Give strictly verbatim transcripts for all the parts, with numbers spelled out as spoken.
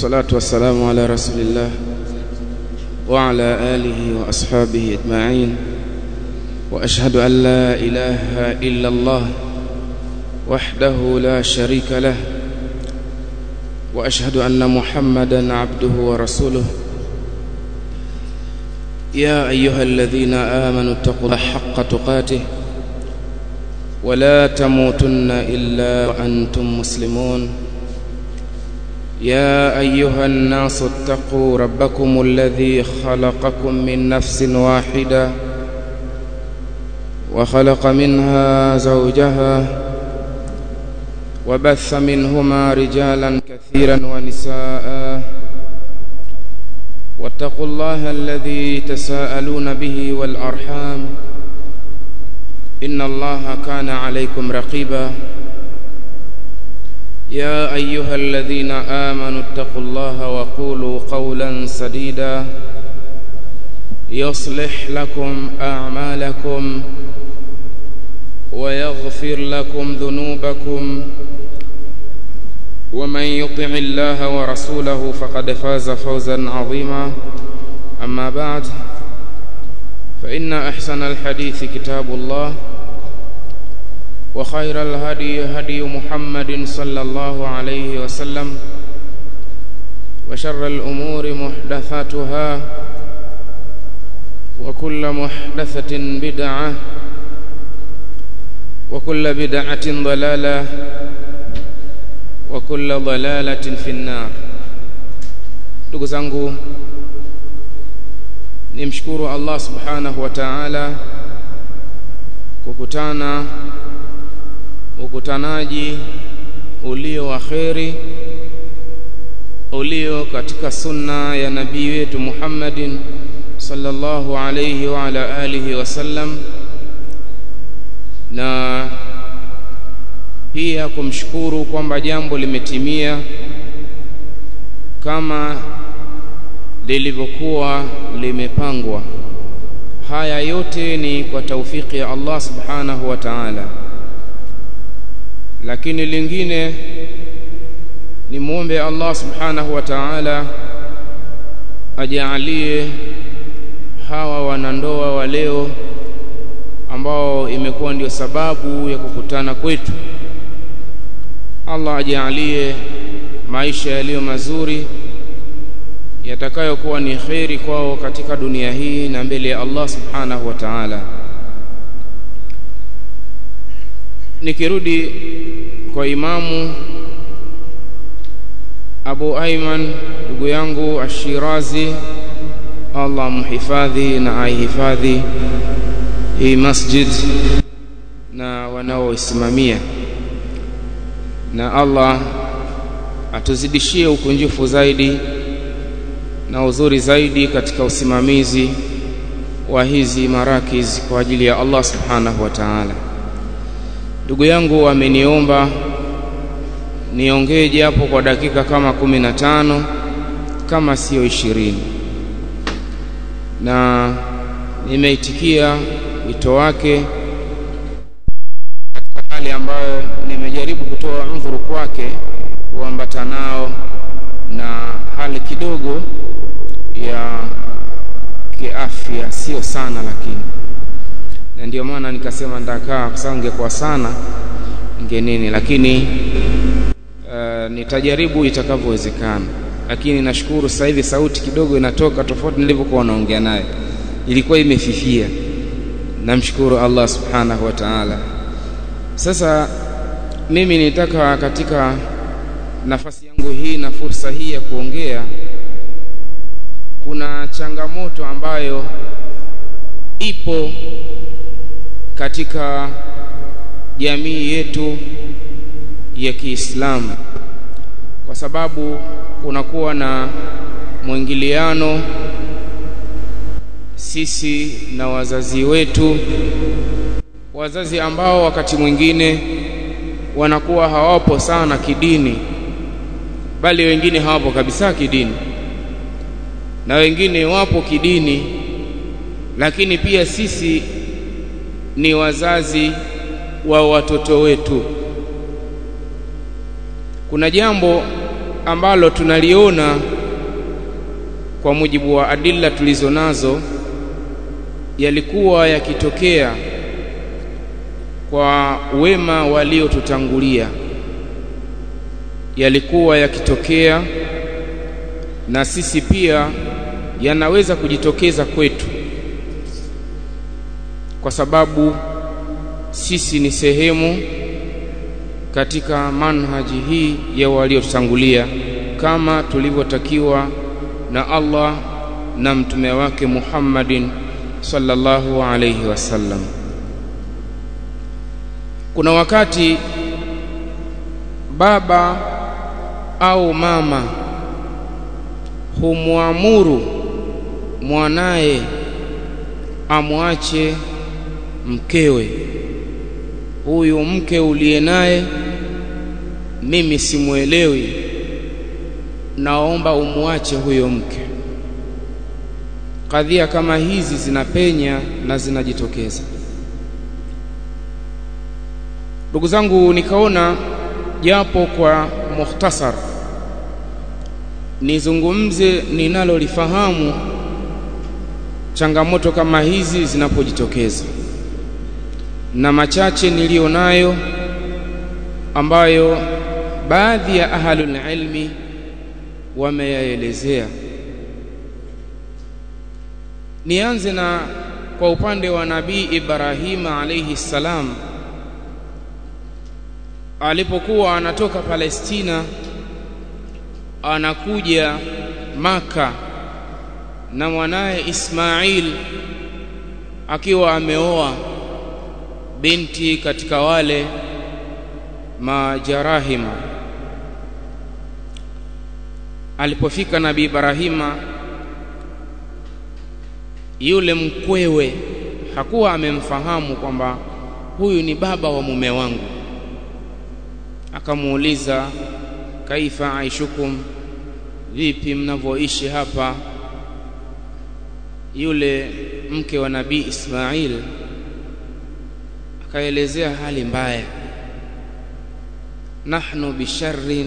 والصلاة والسلام على رسول الله وعلى آله وأصحابه أجمعين وأشهد أن لا إله إلا الله وحده لا شريك له وأشهد أن محمدا عبده ورسوله يا أيها الذين آمنوا اتقوا الله حق تقاته ولا تموتن إلا وأنتم مسلمون يا أيها الناس اتقوا ربكم الذي خلقكم من نفس واحدة وخلق منها زوجها وبث منهما رجالا كثيرا ونساء واتقوا الله الذي تساءلون به والأرحام إن الله كان عليكم رقيبا يا أيها الذين آمنوا اتقوا الله وقولوا قولا سديدا يصلح لكم أعمالكم ويغفر لكم ذنوبكم ومن يطع الله ورسوله فقد فاز فوزا عظيما أما بعد فإن أحسن الحديث كتاب الله وخير الهدي هدي محمد صلى الله عليه وسلم وشر الأمور محدثاتها وكل محدثة بدعة وكل بدعة ضلالة وكل ضلالة في النار. Ndugu zangu, nimshukuru Allah subhanahu wa ta'ala kukutana ukutanaji ulio wa kheri, ulio katika sunna ya nabii wetu Muhammadin sallallahu alayhi wa ala alihi wasallam, na pia kumshukuru kwamba jambo limetimia kama lilivyokuwa limepangwa. Haya yote ni kwa taufiki ya Allah subhanahu wa ta'ala. Lakini lingine ni muombe Allah subhanahu wa ta'ala ajalie hawa wanandoa wa leo ambao imekuwa ndio sababu ya kukutana kwetu, Allah ajalie maisha yaliyo mazuri yatakayokuwa ni khairi kwao katika dunia hii na mbele ya Allah subhanahu wa ta'ala. Nikirudi kwa Imamu Abu Ayman ndugu yangu Ashirazi, Allah muhifadhi na aihifadhi hii masjid na wanaoisimamia, na Allah atuzidishie ukunjufu zaidi na uzuri zaidi katika usimamizi wa hizi marakiz kwa ajili ya Allah subhanahu wa ta'ala. Ndugu yangu ameniomba niongee japo kwa dakika kama kumi na tano kama sio ishirini, na nimeitikia wito wake katika hali ambayo nimejaribu kutoa udhuru kwake kuambatanao na hali kidogo ya kiafya, sio sana lakini, na ndio maana nikasema ndakaa kwa sababu ingekuwa sana ingenini, lakini uh, nitajaribu itakavyowezekana. Lakini nashukuru sasa hivi sauti kidogo inatoka tofauti nilivyokuwa naongea naye, ilikuwa imefifia. Namshukuru Allah subhanahu wa ta'ala. Sasa mimi nitaka katika nafasi yangu hii na fursa hii ya kuongea, kuna changamoto ambayo ipo katika jamii yetu ya Kiislamu, kwa sababu kunakuwa na mwingiliano sisi na wazazi wetu, wazazi ambao wakati mwingine wanakuwa hawapo sana kidini, bali wengine hawapo kabisa kidini, na wengine wapo kidini, lakini pia sisi ni wazazi wa watoto wetu. Kuna jambo ambalo tunaliona kwa mujibu wa adilla tulizonazo yalikuwa yakitokea kwa wema waliotutangulia, yalikuwa yakitokea na sisi pia yanaweza kujitokeza kwetu, kwa sababu sisi ni sehemu katika manhaji hii ya waliotutangulia, kama tulivyotakiwa na Allah na mtume wake Muhammadin sallallahu alayhi wasallam. Kuna wakati baba au mama humwamuru mwanae amwache mkewe, huyu mke uliye naye mimi simuelewi, naomba umwache huyo mke. Kadhia kama hizi zinapenya na zinajitokeza. Ndugu zangu, nikaona japo kwa mukhtasar nizungumze ninalolifahamu changamoto kama hizi zinapojitokeza, na machache nilionayo ambayo baadhi ya ahlul ilmi wameyaelezea. Nianze na kwa upande wa Nabii Ibrahim alayhi salam, alipokuwa anatoka Palestina anakuja Maka na mwanae Ismail akiwa ameoa binti katika wale majarahima. Alipofika Nabii Ibrahima, yule mkwewe hakuwa amemfahamu kwamba huyu ni baba wa mume wangu. Akamuuliza, kaifa aishukum, vipi mnavyoishi hapa? Yule mke wa Nabii Ismail akaelezea hali mbaya, nahnu bisharrin,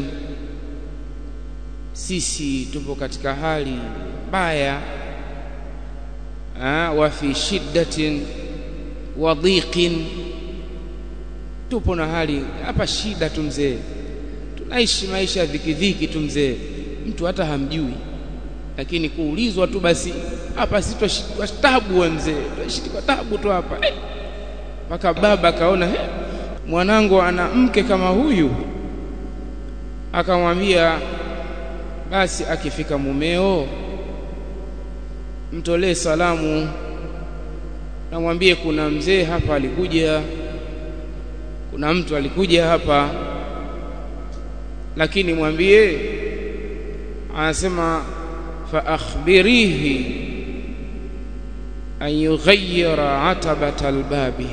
sisi tupo katika hali mbaya, ah wa fi shiddatin wa dhiqin, tupo na hali hapa shida tu mzee, tunaishi maisha ya dhiki dhiki tu mzee, mtu hata hamjui, lakini kuulizwa tu basi hapa sitwa tabu we mzee, tunaishi kwa tabu tu hapa. Mpaka baba kaona he, mwanangu ana mke kama huyu, akamwambia basi akifika mumeo mtolee salamu, na mwambie kuna mzee hapa alikuja, kuna mtu alikuja hapa, lakini mwambie, anasema fa akhbirihi an yughayyira atabata albabi,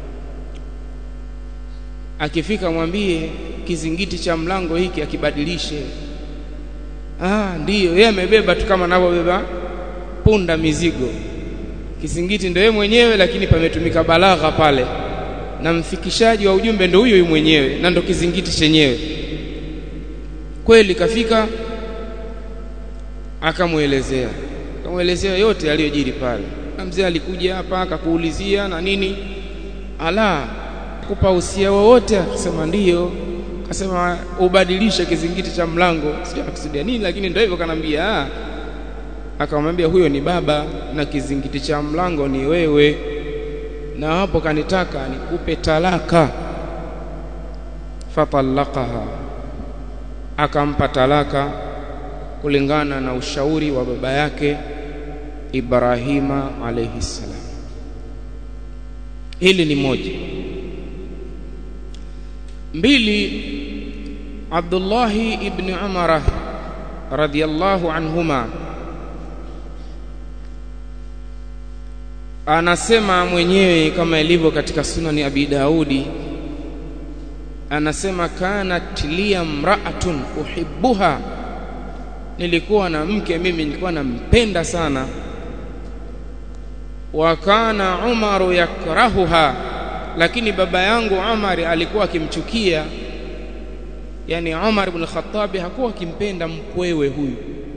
akifika mwambie kizingiti cha mlango hiki akibadilishe. Ah, ndiyo yeye amebeba tu kama anavyobeba punda mizigo, kizingiti ndio yeye mwenyewe, lakini pametumika balagha pale, na mfikishaji wa ujumbe ndio huyo mwenyewe, na ndio kizingiti chenyewe. Kweli kafika akamuelezea, akamuelezea yote aliyojiri pale. Na mzee alikuja hapa akakuulizia na nini, ala kupa usia wowote? Akasema ndiyo. Akasema ubadilishe kizingiti cha mlango. Sijui akusudia nini, lakini ndio hivyo kanambia. Ah, akamwambia huyo ni baba na kizingiti cha mlango ni wewe, na hapo kanitaka nikupe talaka. Fatallaqaha, akampa talaka kulingana na ushauri wa baba yake Ibrahima alayhi salam. Hili ni moja. Mbili, Abdullah ibn Umar radhiyallahu anhuma anasema mwenyewe kama ilivyo katika Sunani Abi Daudi, anasema kanat liya mra'atun uhibbuha, nilikuwa na mke mimi nilikuwa nampenda sana, wa kana Umaru yakrahuha, lakini baba yangu Umar alikuwa akimchukia. yani Umar ibn Khattab hakuwa kimpenda mkwewe huyu.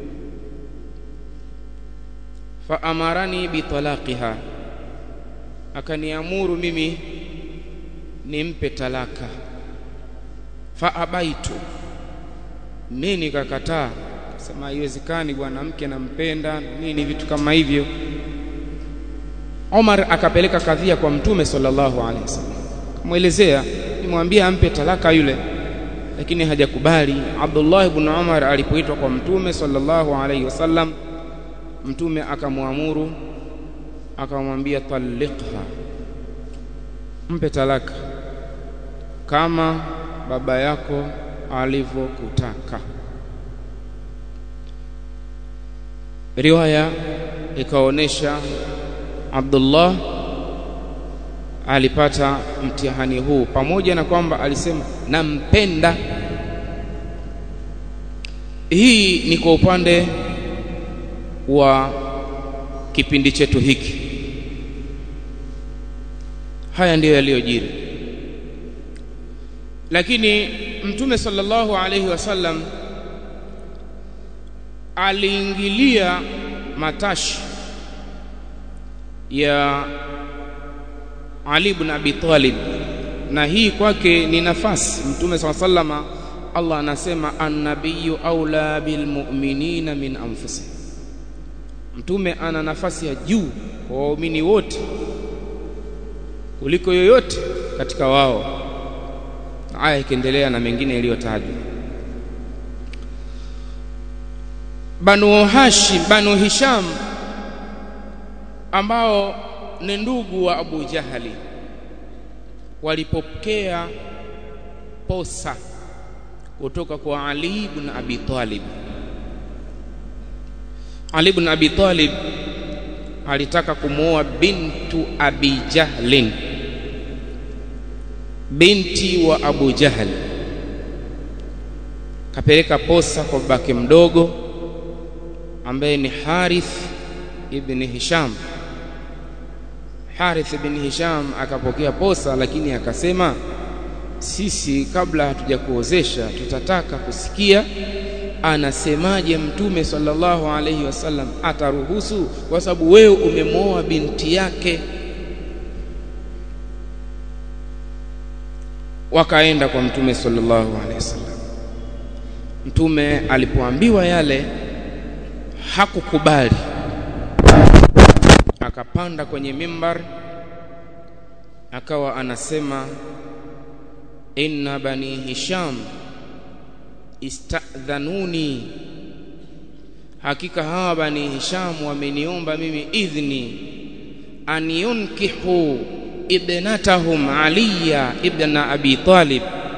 Fa amarani bi talaqiha, akaniamuru mimi nimpe talaka. Fa abaitu, mimi nikakataa, sema haiwezekani bwana, mke nampenda nini, vitu kama hivyo. Umar akapeleka kadhia kwa Mtume sallallahu alaihi wasallam, kumuelezea, nimwambia ampe talaka yule, lakini hajakubali. Abdullah ibn Umar alipoitwa kwa Mtume sallallahu alaihi wasallam, Mtume akamwamuru, akamwambia talliqha, mpe talaka kama baba yako alivyokutaka. Riwaya ikaonesha Abdullah alipata mtihani huu, pamoja na kwamba alisema nampenda. Hii ni kwa upande wa kipindi chetu hiki. Haya ndiyo yaliyojiri. Lakini Mtume sallallahu alayhi wasallam aliingilia matashi ya Ali ibn Abi Talib, na hii kwake ni nafasi. Mtume sallallahu alayhi wasallam, Allah anasema an-nabiyyu aula bil mu'minina min anfusihim, Mtume ana nafasi ya juu kwa waumini wote kuliko yoyote katika wao. Aya ikiendelea na mengine yaliyotajwa. Banu Hashim, Banu Hisham ambao ni ndugu wa Abu Jahali, walipokea posa kutoka kwa Ali ibn Abi Talib. Ali ibn Abi Talib alitaka kumuoa bintu Abi Jahlin, binti wa Abu Jahl. Kapeleka posa kwa babake mdogo ambaye ni Harith ibn Hisham. Harith ibn Hisham akapokea posa, lakini akasema, sisi kabla hatujakuozesha tutataka kusikia anasemaje Mtume sallallahu alayhi wasallam, ataruhusu kwa sababu wewe umemwoa binti yake. Wakaenda kwa Mtume sallallahu alayhi wasallam. Mtume alipoambiwa yale hakukubali, akapanda kwenye mimbar akawa anasema, inna bani Hisham istadhanuni, hakika hawa bani Hisham wameniomba mimi idhni an yunkihu ibnatahum Aliya ibn Abi Talib,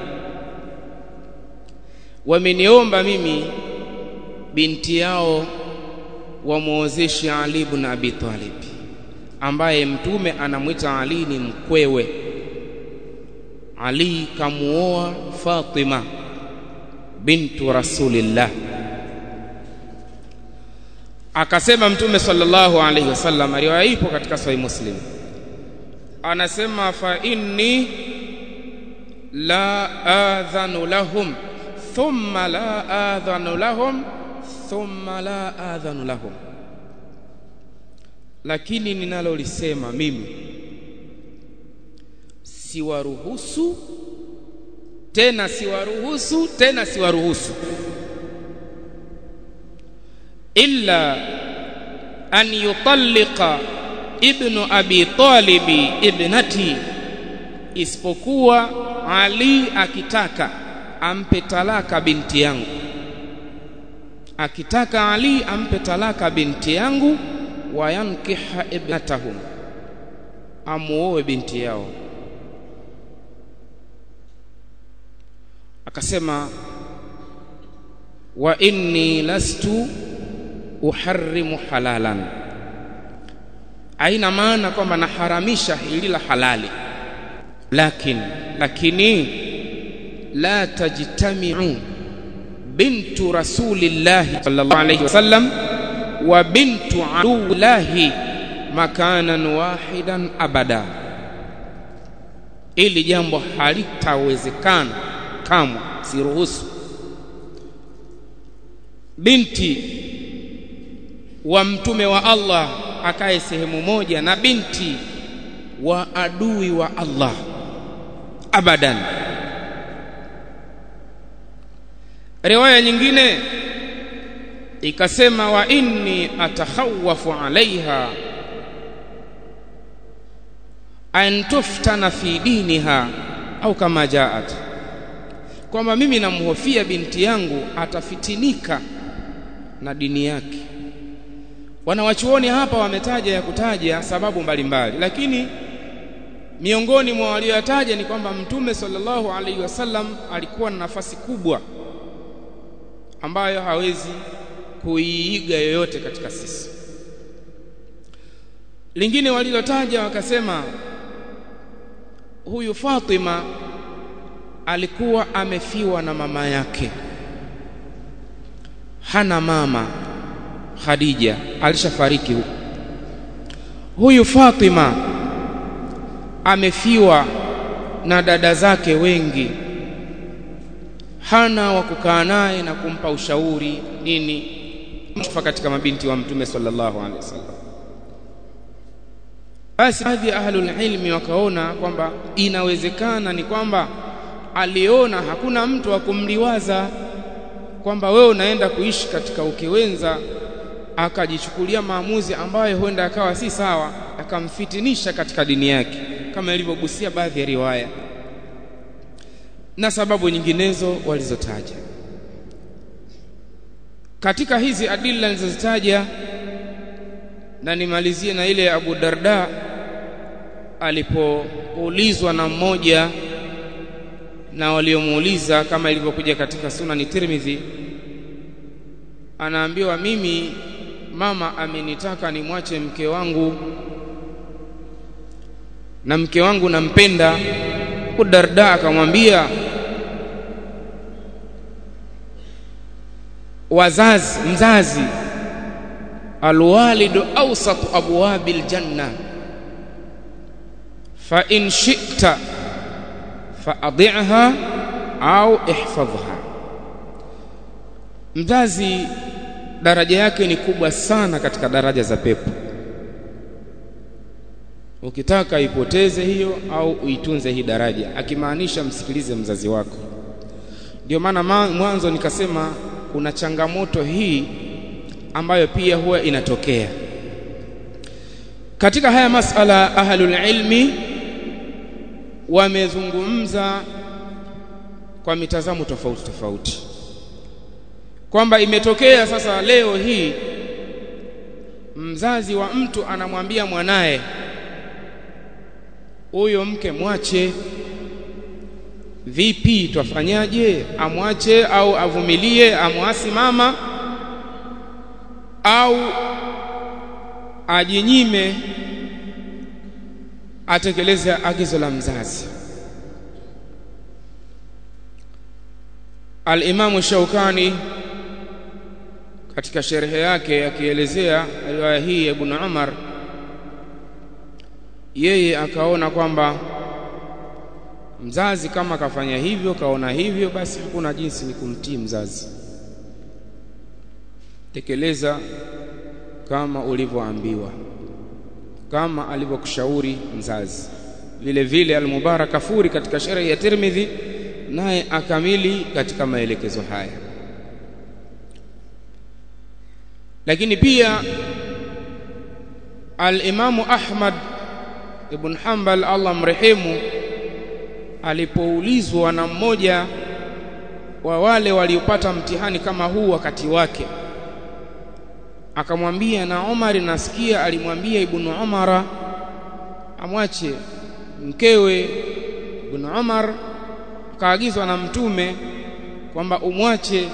wameniomba mimi binti yao wamuozeshe Ali ibn Abi Talib, ambaye Mtume anamuita Ali ni mkwewe. Ali kamuoa Fatima bintu Rasulillah. Akasema Mtume sallallahu alayhi wasallam, riwaya ipo katika Sahih Muslim, anasema fa inni la adhanu lahum thumma la adhanu lahum thumma la adhanu lahum, lakini ninalolisema mimi siwaruhusu tena siwaruhusu tena siwaruhusu illa an yutalliqa ibnu Abi Talib ibnati, isipokuwa Ali akitaka ampe talaka binti yangu, akitaka Ali ampe talaka binti yangu, wa yankiha ibnatahum, amuoe binti yao. Akasema wa inni lastu uharrimu halalan, aina maana kwamba naharamisha hili la halali, lakini lakini la tajtami'u bintu Rasulillah sallallahu alayhi wasallam wa bintu adullahi makanan wahidan abada, ili jambo halitawezekana kamwe siruhusu binti wa mtume wa Allah akae sehemu moja na binti wa adui wa Allah, abadan. Riwaya nyingine ikasema wa inni atakhawafu alaiha an tuftana fi diniha au kama jaat, kwamba mimi namhofia binti yangu atafitinika na dini yake. Wanawachuoni hapa wametaja ya kutaja sababu mbalimbali, lakini miongoni mwa waliotaja ni kwamba Mtume sallallahu alaihi wasallam alikuwa na nafasi kubwa ambayo hawezi kuiiga yoyote katika sisi. Lingine walilotaja wakasema huyu Fatima alikuwa amefiwa na mama yake, hana mama. Khadija alishafariki huko. Huyu Fatima amefiwa na dada zake wengi, hana wa kukaa naye na kumpa ushauri nini, mfa katika mabinti wa Mtume sallallahu alaihi wasallam. Basi baadhi ya ahlul ilmi wakaona kwamba inawezekana ni kwamba aliona hakuna mtu wa kumliwaza, kwamba wewe unaenda kuishi katika ukewenza, akajichukulia maamuzi ambayo huenda akawa si sawa, akamfitinisha katika dini yake, kama ilivyogusia baadhi ya riwaya na sababu nyinginezo walizotaja. Katika hizi adilla nilizotaja, na nimalizie na ile Abu Darda alipoulizwa na mmoja na waliomuuliza, kama ilivyokuja katika Sunan Tirmidhi, anaambiwa mimi mama amenitaka nimwache mke wangu na mke wangu nampenda. Abu Darda akamwambia, wazazi mzazi alwalidu awsatu abwabil janna fa in shi'ta fa adhi'ha au ihfadhha. Mzazi daraja yake ni kubwa sana katika daraja za pepo. Ukitaka ipoteze hiyo au uitunze hii daraja, akimaanisha msikilize mzazi wako. Ndio maana mwanzo nikasema kuna changamoto hii ambayo pia huwa inatokea katika haya masala. Ahlul ilmi wamezungumza kwa mitazamo tofauti tofauti, kwamba imetokea sasa leo hii mzazi wa mtu anamwambia mwanae, huyo mke mwache. Vipi, twafanyaje? Amwache au avumilie, amwasi mama, au ajinyime atekeleze agizo la mzazi? Al-Imam Shaukani katika sharhi yake akielezea riwaya hii ya Ibn Umar, yeye akaona kwamba mzazi kama kafanya hivyo, kaona hivyo, basi hakuna jinsi ni kumtii mzazi. Tekeleza kama ulivyoambiwa, kama alivyokushauri mzazi. Vile vile Al-Mubarak Kafuri katika sharhi ya Tirmidhi naye akamili katika maelekezo haya. Lakini pia Al-Imamu Ahmad ibn Hanbal Allah mrehemu, alipoulizwa na mmoja wa wale waliopata mtihani kama huu wakati wake, akamwambia, na Umar nasikia alimwambia Ibn Umar amwache mkewe. Ibn Umar kaagizwa na Mtume kwamba umwache.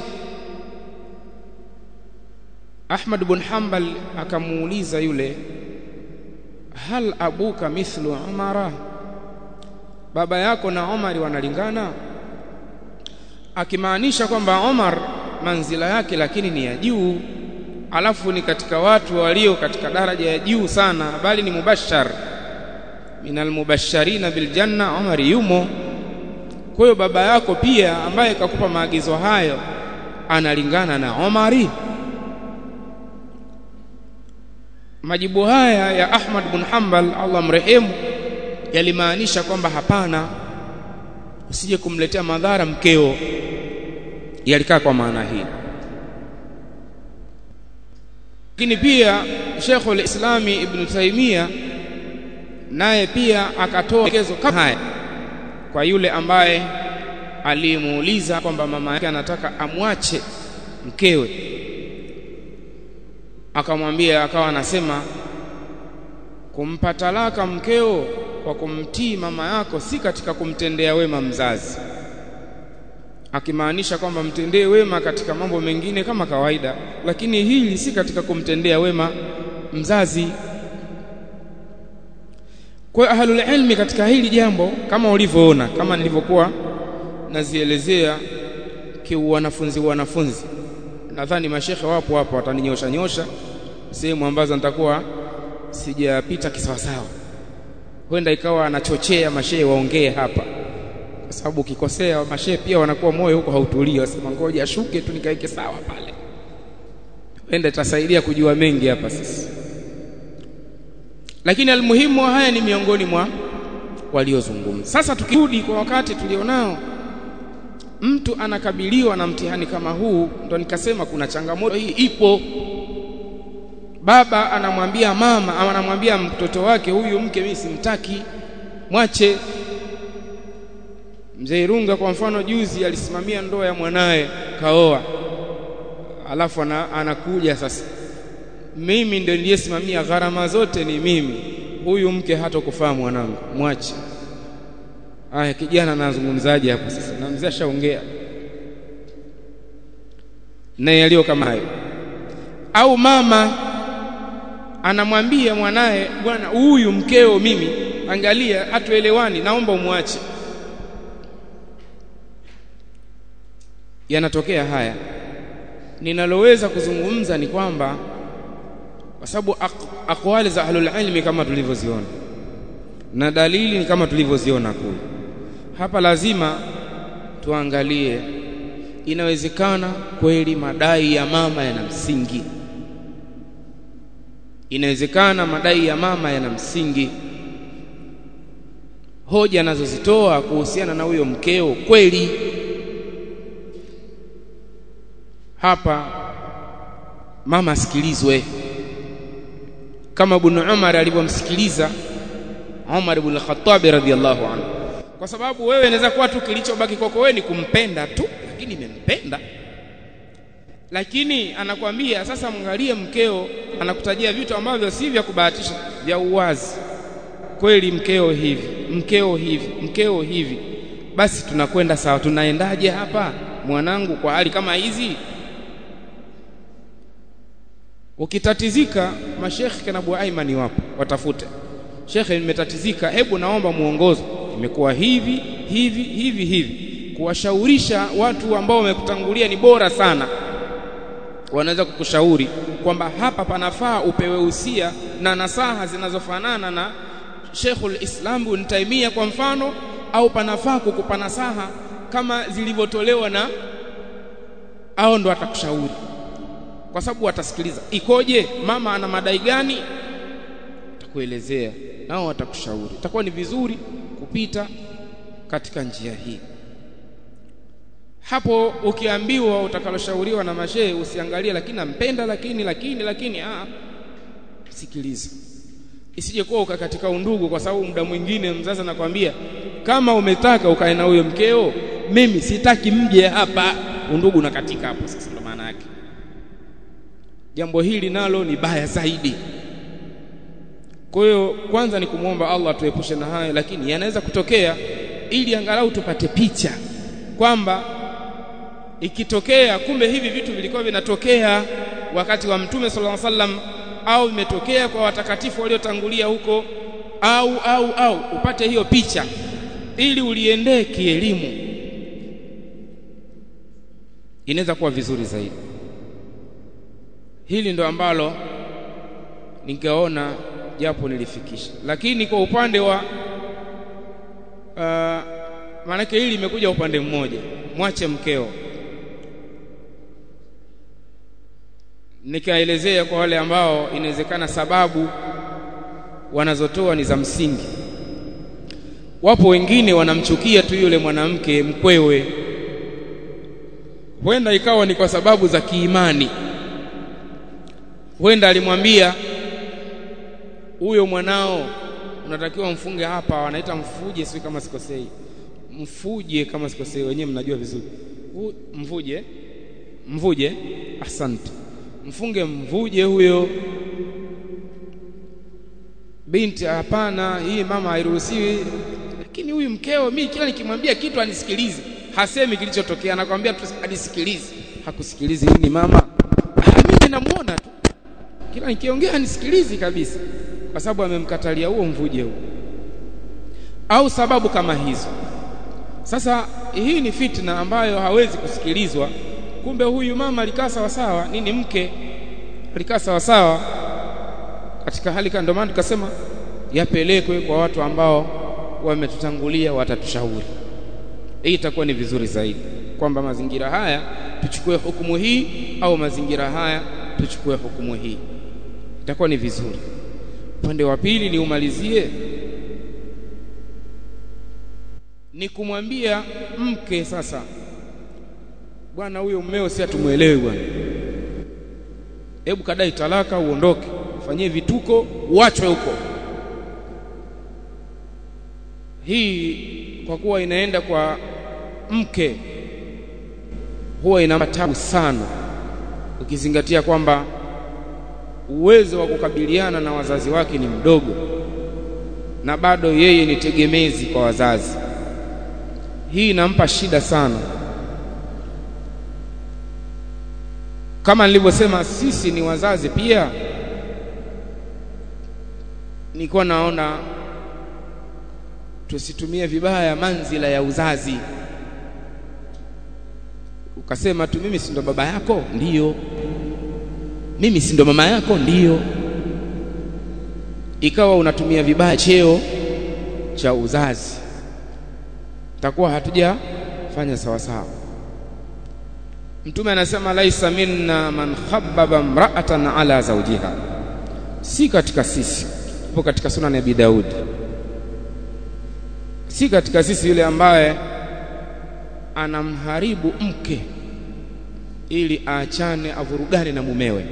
Ahmad ibn Hanbal akamuuliza yule, hal abuka mithlu Umara, baba yako na Umar wanalingana? Akimaanisha kwamba Umar manzila yake lakini ni ya juu, alafu ni katika watu walio katika daraja ya juu sana, bali ni mubashar minal mubashirina bil janna, Umar yumo. Kwa hiyo baba yako pia ambaye kakupa maagizo hayo analingana na Umari? Majibu haya ya Ahmad bin Hanbal Allah mrehemu yalimaanisha kwamba hapana, usije kumletea madhara mkeo. Yalikaa kwa maana hii. Lakini pia Sheikhul Islami Ibn Taymiyyah naye pia akatoa maelezo kama haya kwa yule ambaye alimuuliza kwamba mama yake anataka amwache mkewe, akamwambia, akawa anasema kumpa talaka mkeo kwa kumtii mama yako si katika kumtendea wema mzazi, akimaanisha kwamba mtendee wema katika mambo mengine kama kawaida, lakini hili si katika kumtendea wema mzazi. Kwa ahlul ilmi katika hili jambo kama ulivyoona, kama nilivyokuwa nazielezea kiwanafunzi wanafunzi, nadhani mashekhe wapo hapo wataninyosha nyosha sehemu ambazo nitakuwa sijapita kisawasawa, huenda ikawa anachochea mashehe waongee hapa, kwa sababu ukikosea mashehe pia wanakuwa moyo huko hautulii, wasema ngoja ashuke tu nikaeke sawa pale, huenda itasaidia kujua mengi hapa sisi. Lakini almuhimu haya ni miongoni mwa waliozungumza. Sasa tukirudi kwa wakati tulionao, mtu anakabiliwa na mtihani kama huu, ndo nikasema kuna changamoto hii ipo. Baba anamwambia mama ama anamwambia mtoto wake, huyu mke mimi simtaki, mwache. Mzee Irunga kwa mfano juzi alisimamia ndoa ya mwanae kaoa, alafu anakuja sasa, mimi ndio niliyesimamia gharama zote, ni mimi, huyu mke hatokufaa mwanangu, mwache. Aya, kijana anazungumzaje hapo sasa? Na mzee ashaongea na yalio kama hayo. Au mama anamwambia mwanae, bwana huyu mkeo mimi, angalia hatuelewani, naomba umwache. Yanatokea haya. Ninaloweza kuzungumza ni kwamba kwa sababu aqwali za ahlul ilmi kama tulivyoziona na dalili ni kama tulivyoziona kule, hapa lazima tuangalie, inawezekana kweli madai ya mama yana msingi, inawezekana madai ya mama yana msingi, hoja anazozitoa kuhusiana na huyo mkeo kweli. Hapa mama asikilizwe kama Ibn Umar alivyomsikiliza Umar ibn al-Khattab radhiyallahu anhu, kwa sababu wewe inaweza kuwa tu kilichobaki kwako wewe ni kumpenda tu, lakini nimempenda. Lakini anakuambia sasa, mwangalie mkeo, anakutajia vitu ambavyo si vya kubahatisha, vya uwazi. Kweli mkeo hivi, mkeo hivi, mkeo hivi, basi tunakwenda sawa. Tunaendaje hapa mwanangu kwa hali kama hizi? Ukitatizika, mashekhi kana Abu Aiman wapo, watafute, shekhe nimetatizika, hebu naomba muongozo, imekuwa hivi hivi hivi hivi. Kuwashaurisha watu ambao wamekutangulia ni bora sana, wanaweza kukushauri kwamba hapa panafaa upewe usia na nasaha zinazofanana na Sheikhul Islam Ibn Taymiyyah kwa mfano, au panafaa kukupa nasaha kama zilivyotolewa na au, ndo atakushauri, kwa sababu watasikiliza ikoje, mama ana madai gani, atakuelezea nao watakushauri. Itakuwa ni vizuri kupita katika njia hii. Hapo ukiambiwa utakaloshauriwa na mashehe, usiangalie lakini nampenda, lakini lakini lakini ah, sikiliza. Isije kuwa uka katika undugu, kwa sababu muda mwingine mzazi anakuambia kama umetaka ukae na huyo mkeo, mimi sitaki mje hapa, undugu unakatika hapo. Sasa ndo maana yake. Jambo hili nalo ni baya zaidi. Kwa hiyo kwanza ni kumuomba Allah tuepushe na haya, lakini yanaweza kutokea, ili angalau tupate picha kwamba ikitokea kumbe hivi vitu vilikuwa vinatokea wakati wa Mtume sallallahu alaihi wasallam, au vimetokea kwa watakatifu waliotangulia huko, au au au upate hiyo picha ili uliendee kielimu, inaweza kuwa vizuri zaidi. Hili ndo ambalo ningeona japo nilifikisha. Lakini kwa upande wa uh, maana hili limekuja upande mmoja, mwache mkeo. Nikaelezea kwa wale ambao inawezekana sababu wanazotoa ni za msingi. Wapo wengine wanamchukia tu yule mwanamke mkwewe, huenda ikawa ni kwa sababu za kiimani. Huenda alimwambia huyo mwanao unatakiwa mfunge hapa, wanaita mfuje, si kama sikosei, mfuje kama sikosei, wenyewe mnajua vizuri. Mvuje, mvuje, asante, mfunge mvuje huyo. Binti, hapana, hii mama hairuhusiwi. Lakini huyu mkeo, mimi kila nikimwambia kitu anisikilize, hasemi kilichotokea, anakuambia tu anisikilize. Hakusikilizi nini mama? Ah, mimi namuona tu, kila nikiongea anisikilizi kabisa, kwa sababu amemkatalia huo mvuje huo, au sababu kama hizo. Sasa hii ni fitna ambayo hawezi kusikilizwa. Kumbe huyu mama alikaa sawa sawa, nini mke alikaa sawa sawa katika hali kama. Ndio maana tukasema yapelekwe kwa watu ambao wametutangulia, watatushauri. Hii itakuwa ni vizuri zaidi, kwamba mazingira haya tuchukue hukumu hii, au mazingira haya tuchukue hukumu hii, itakuwa ni vizuri. Upande wa pili ni umalizie, ni kumwambia mke sasa, bwana, huyo mmeo si atumuelewi bwana, hebu kadai talaka uondoke, fanyie vituko, uachwe huko. Hii kwa kuwa inaenda kwa mke huwa ina matabu sana, ukizingatia kwamba uwezo wa kukabiliana na wazazi wake ni mdogo na bado yeye ni tegemezi kwa wazazi. Hii inampa shida sana. Kama nilivyosema, sisi ni wazazi pia. Nilikuwa naona tusitumie vibaya manzila ya uzazi. Ukasema tu mimi si ndo baba yako? Ndiyo. Mimi si ndo mama yako? Ndiyo. Ikawa unatumia vibaya cheo cha uzazi, takuwa hatujafanya sawa sawa. Mtume anasema laisa minna man khabbaba imra'atan ala zawjiha, si katika sisi. Ipo katika Sunan ya Abi Daud, si katika sisi yule ambaye anamharibu mke ili aachane, avurugane na mumewe.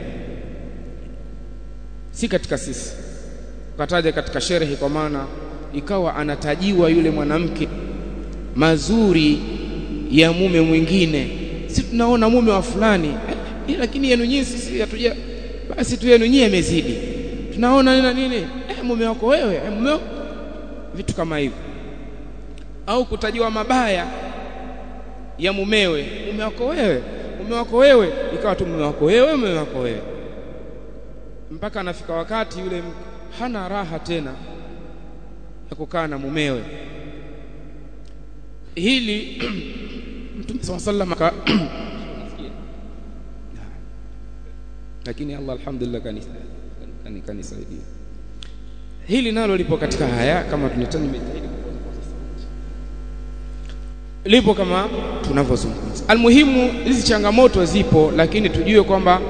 Si katika sisi. Kataja katika sherehe, kwa maana ikawa anatajiwa yule mwanamke mazuri ya mume mwingine. Si tunaona mume wa fulani, eh, lakini yenu nyinyi sisi hatuja, basi tu yenu nyinyi imezidi. Tunaona nina nini, eh, mume wako wewe, eh, mume wako, vitu kama hivyo. Au kutajiwa mabaya ya mumewe, mume wako wewe, mume wako wewe, ikawa tu mume wako wewe, mume wako wewe, mpaka anafika wakati yule hana raha tena ya kukaa na mumewe. Hili Mtume sallallahu alaihi wasallam lakini Allah alhamdulillah kanisa kanisaidia. Hili nalo lipo katika haya, kama tunataka nimejitahidi lipo kama tunavyozungumza. Almuhimu, hizi changamoto zipo, lakini tujue kwamba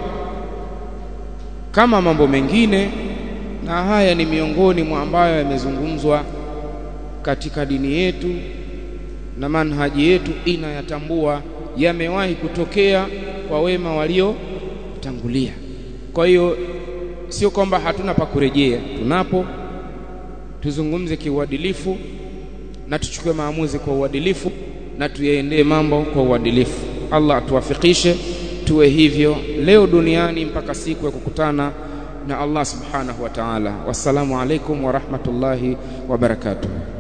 kama mambo mengine, na haya ni miongoni mwa ambayo yamezungumzwa katika dini yetu na manhaji yetu inayatambua, yamewahi kutokea kwa wema walio tangulia. Kwa hiyo sio kwamba hatuna pa kurejea, tunapo. Tuzungumze kiuadilifu na tuchukue maamuzi kwa uadilifu na tuyaendee mambo kwa uadilifu. Allah atuwafikishe tuwe hivyo leo duniani mpaka siku ya kukutana na Allah subhanahu wa ta'ala. Wassalamu alaikum wa rahmatullahi wa barakatuh.